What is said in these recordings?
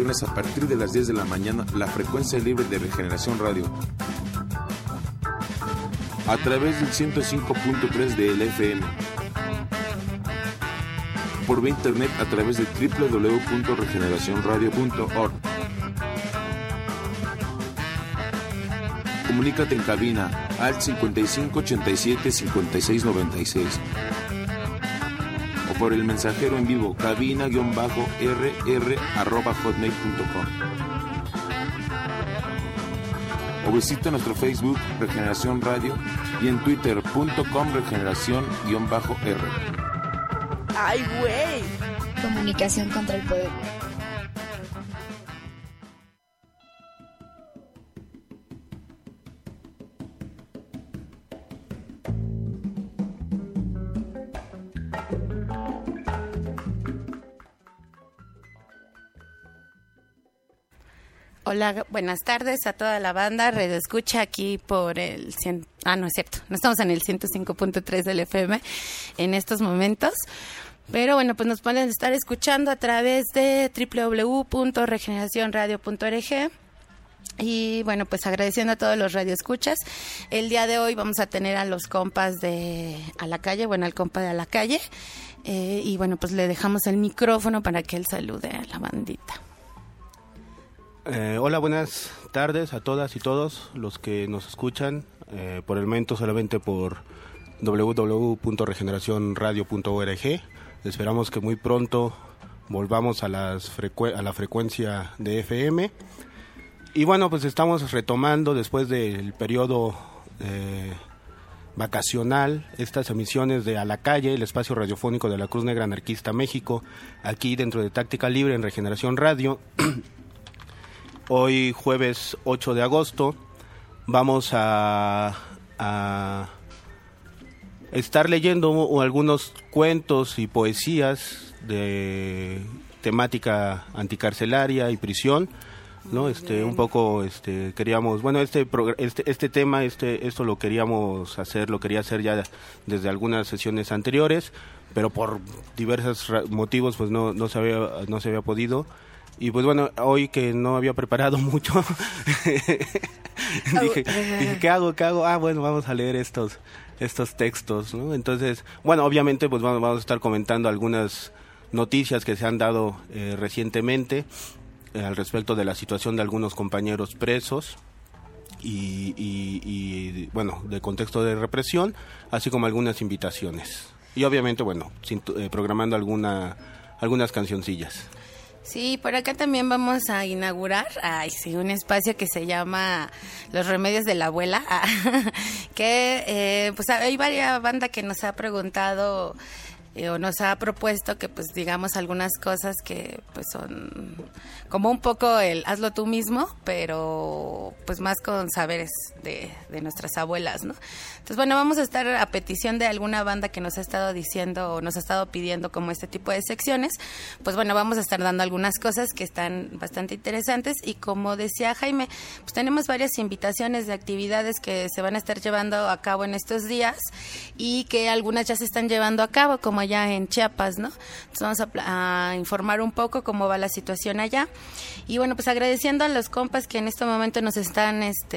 viernes a partir de las 10 de la mañana la frecuencia libre de Regeneración Radio. A través del 105.3 del FM. Por vía internet a través de www.regeneracionradio.org. Comunícate en cabina al 5587-5696 o por el mensajero en vivo cabina-rr@hotmail.com o visita nuestro Facebook Regeneración Radio y en twitter.com/regeneración-r. ¡Ay, güey! Comunicación contra el poder. Hola, buenas tardes a toda la banda. Redescucha aquí por el... no es cierto, no estamos en el 105.3 del FM en estos momentos. Pero bueno, pues nos pueden estar escuchando a través de www.regeneracionradio.org. Y bueno, pues agradeciendo a todos los radioescuchas. El día de hoy vamos a tener a los compas de A la Calle, al compa de A la Calle. Y bueno, pues le dejamos el micrófono para que él salude a la bandita. Hola, buenas tardes a todas y todos los que nos escuchan por el momento solamente por www.regeneracionradio.org. Esperamos que muy pronto volvamos a la frecuencia de FM. Y bueno, pues estamos retomando después del periodo vacacional estas emisiones de A la Calle, el espacio radiofónico de la Cruz Negra Anarquista México, aquí dentro de Táctica Libre en Regeneración Radio. Hoy, jueves 8 de agosto, vamos a estar leyendo algunos cuentos y poesías de temática anticarcelaria y prisión, ¿no? Un poco queríamos, bueno, este tema, esto lo quería hacer ya desde algunas sesiones anteriores, pero por diversos motivos pues no se había podido. Y pues bueno, hoy que no había preparado mucho, dije, ¿qué hago? Bueno, vamos a leer estos textos, ¿no? Entonces, bueno, obviamente pues vamos a estar comentando algunas noticias que se han dado recientemente al respecto de la situación de algunos compañeros presos y bueno, del contexto de represión, así como algunas invitaciones. Y obviamente, bueno, programando algunas cancioncillas. Sí, por acá también vamos a inaugurar, un espacio que se llama Los Remedios de la Abuela, que pues hay varias bandas que nos ha preguntado o nos ha propuesto que pues digamos algunas cosas que pues son como un poco el hazlo tú mismo, pero pues más con saberes de nuestras abuelas, ¿no? Entonces bueno, vamos a estar a petición de alguna banda que nos ha estado diciendo o nos ha estado pidiendo como este tipo de secciones, pues bueno, vamos a estar dando algunas cosas que están bastante interesantes y como decía Jaime, pues tenemos varias invitaciones de actividades que se van a estar llevando a cabo en estos días y que algunas ya se están llevando a cabo, como allá en Chiapas, ¿no? Entonces vamos a informar un poco cómo va la situación allá y bueno, pues agradeciendo a los compas que en este momento nos están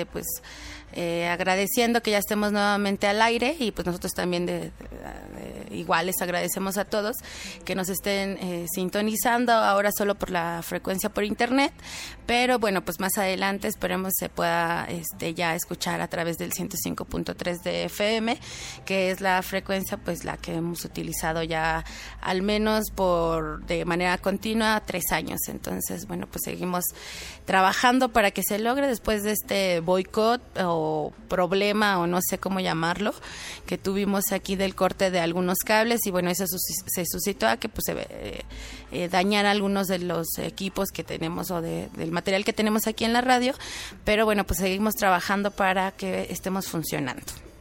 agradeciendo que ya estemos nuevamente al aire y pues nosotros también igual les agradecemos a todos que nos estén sintonizando ahora solo por la frecuencia por internet, pero bueno, pues más adelante esperemos se pueda ya escuchar a través del 105.3 de FM, que es la frecuencia pues la que hemos utilizado ya al menos de manera continua 3 años. Entonces bueno, pues seguimos trabajando para que se logre después de este boicot o problema o no sé cómo llamarlo que tuvimos aquí del corte de algunos cables y bueno, eso se suscitó a que pues dañara algunos de los equipos que tenemos o del material que tenemos aquí en la radio, pero bueno, pues seguimos trabajando para que estemos funcionando.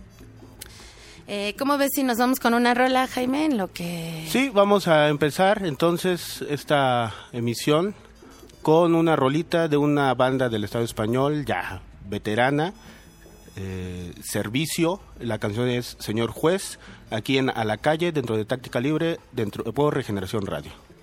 ¿Cómo ves si nos vamos con una rola, Jaime? Sí, vamos a empezar entonces esta emisión con una rolita de una banda del Estado español ya veterana, Servicio. La canción es Señor Juez, aquí en A la Calle, dentro de Táctica Libre, por Regeneración Radio.